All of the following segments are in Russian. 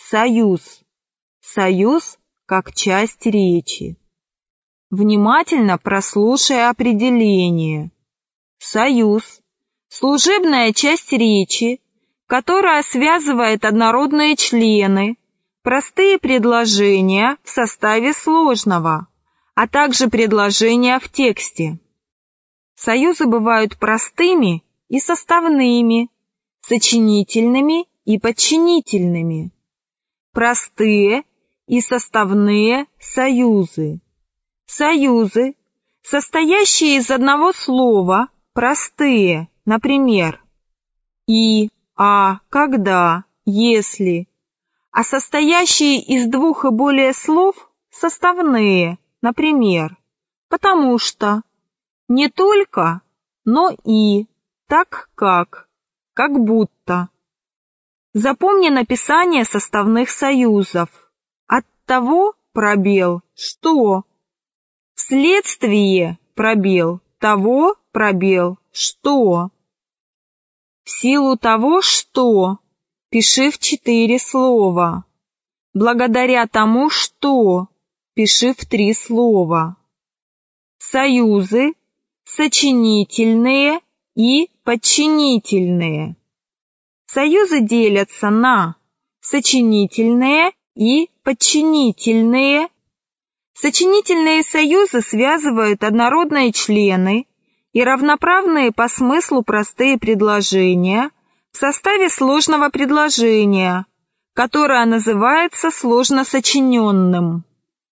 союз. Союз как часть речи. Внимательно прослушай определение. Союз – служебная часть речи, которая связывает однородные члены, простые предложения в составе сложного, а также предложения в тексте. Союзы бывают простыми и составными, сочинительными и подчинительными. Простые и составные союзы. Союзы, состоящие из одного слова, простые, например, и, когда, если, а состоящие из двух и более слов, составные, например, потому что, не только, но и, так как будто. Запомни написание составных союзов. От того пробел, что. Вследствие пробел того пробел, что. В силу того, что. Пиши в 4 слова. Благодаря тому, что. Пиши в 3 слова. Союзы сочинительные и подчинительные. Союзы делятся на сочинительные и подчинительные. Сочинительные союзы связывают однородные члены и равноправные по смыслу простые предложения в составе сложного предложения, которое называется сложно сочиненным.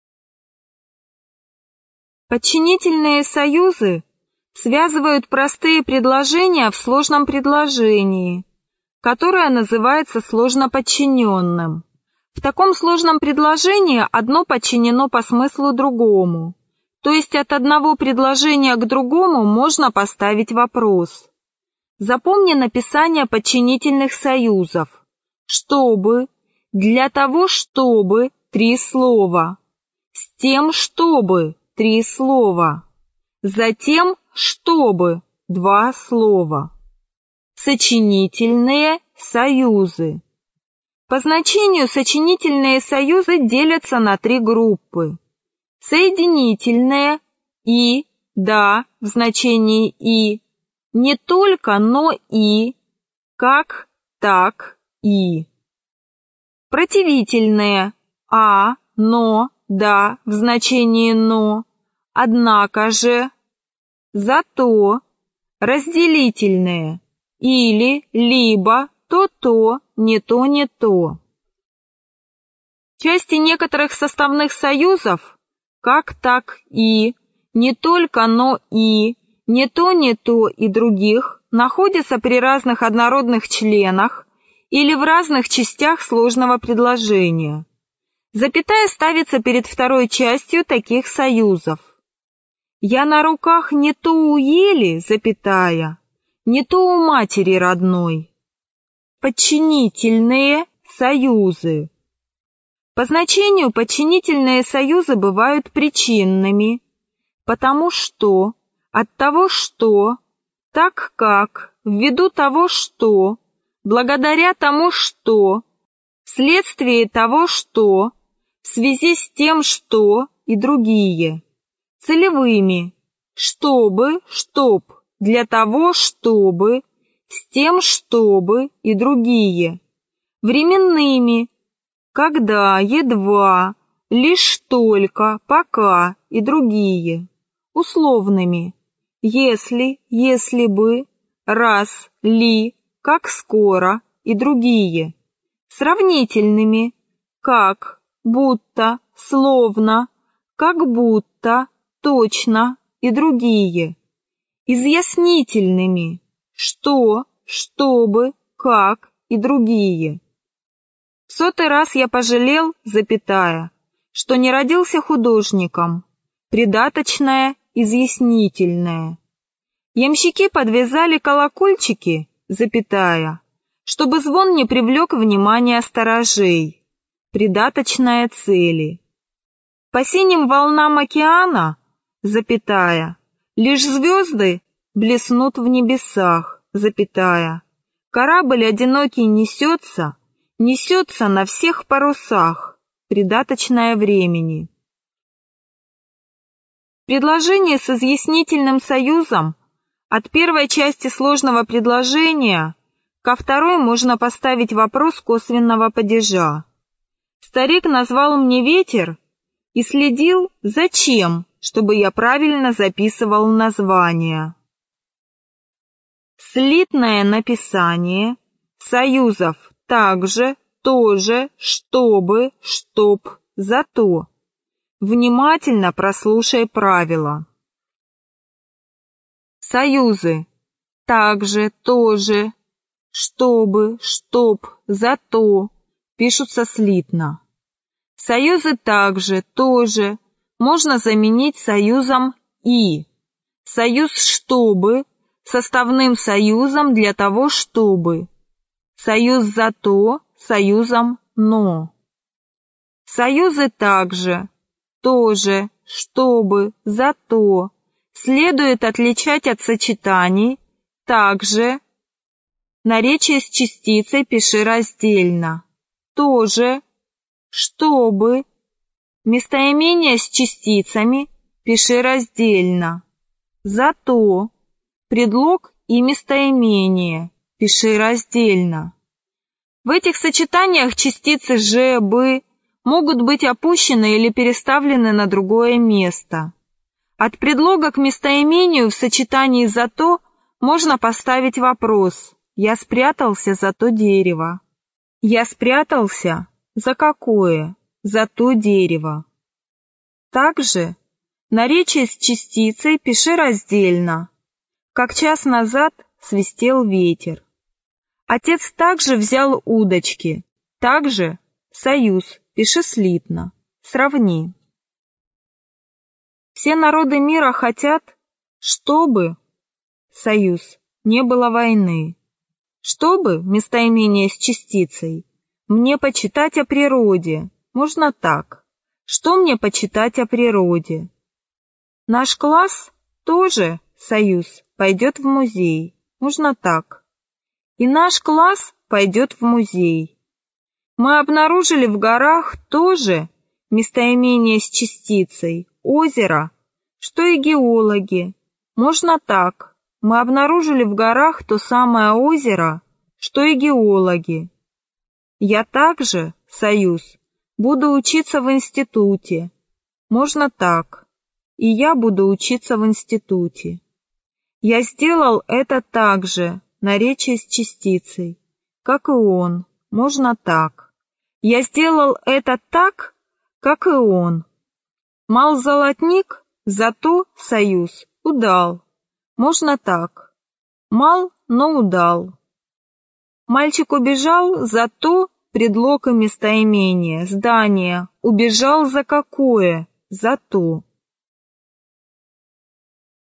Подчинительные союзы связывают простые предложения в сложном предложении, которое называется сложно подчиненным. В таком сложном предложении одно подчинено по смыслу другому, то есть от одного предложения к другому можно поставить вопрос. Запомни написание подчинительных союзов. Чтобы, для того, чтобы 3 слова, с тем, чтобы 3 слова, затем, чтобы 2 слова. Сочинительные союзы. По значению сочинительные союзы делятся на 3 группы. Соединительные и, да, в значении и, не только, но и, как, так, и. Противительные но, да, в значении но, однако же, зато. Разделительные или, либо, то, не то, не то. Части некоторых составных союзов, как, так, и, не только, но и, не то и других, находятся при разных однородных членах или в разных частях сложного предложения. Запятая ставится перед второй частью таких союзов. Я на руках не то у ели, запятая, не то у матери родной. Подчинительные союзы. По значению подчинительные союзы бывают причинными, потому что, от того что, так как, ввиду того что, благодаря тому что, вследствие того что, в связи с тем что и другие. Целевыми, чтобы, чтоб, для того, чтобы, с тем, чтобы и другие. Временными, когда, едва, лишь только, пока и другие. Условными, если бы, раз, ли, как скоро и другие. Сравнительными, как, будто, словно, как будто, точно и другие. Изъяснительными, что, чтобы, как и другие. В 100-й раз я пожалел, запятая, что не родился художником, придаточное, изъяснительное. Ямщики подвязали колокольчики, запятая, чтобы звон не привлек внимания сторожей, придаточное цели. По синим волнам океана, запятая, лишь звезды блеснут в небесах, запятая. Корабль одинокий несется, несется на всех парусах, придаточное времени. Предложение с изъяснительным союзом от первой части сложного предложения ко второй можно поставить вопрос косвенного падежа. Старик назвал мне ветер и следил, зачем, чтобы я правильно записывал название. Слитное написание союзов также, тоже, чтобы, чтоб, зато. Внимательно прослушай правила. Союзы также, тоже, чтобы, чтоб, зато пишутся слитно. Союзы также, тоже можно заменить союзом «и». Союз «чтобы» составным союзом для того, чтобы. Союз «зато» союзом «но». Союзы также, тоже, чтобы, зато следует отличать от сочетаний также. Наречие с частицей пиши раздельно. Тоже, чтобы. Местоимение с частицами пиши раздельно. Зато. Предлог и местоимение пиши раздельно. В этих сочетаниях частицы «же», «бы» могут быть опущены или переставлены на другое место. От предлога к местоимению в сочетании «зато» можно поставить вопрос: «Я спрятался за то дерево». «Я спрятался за какое?» «За то дерево». Также наречие с частицей пиши раздельно. Как час назад свистел ветер. Отец также взял удочки. Также союз пиши слитно. Сравни. Все народы мира хотят, чтобы, союз, не было войны. Чтобы, местоимение с частицей, мне почитать о природе. Можно так. Что мне почитать о природе? Наш класс тоже, союз, пойдет в музей. Можно так. И наш класс пойдет в музей. Мы обнаружили в горах тоже местоимение с частицей озеро, что и геологи. Можно так. Мы обнаружили в горах то самое озеро, что и геологи. Я также, союз, буду учиться в институте. Можно так. И я буду учиться в институте. Я сделал это так же, наречие с частицей, как и он. Можно так. Я сделал это так, как и он. Мал золотник, зато союз удал. Можно так. Мал, но удал. Мальчик убежал, зато предлог и местоимение, здание. Убежал за какое? Зато.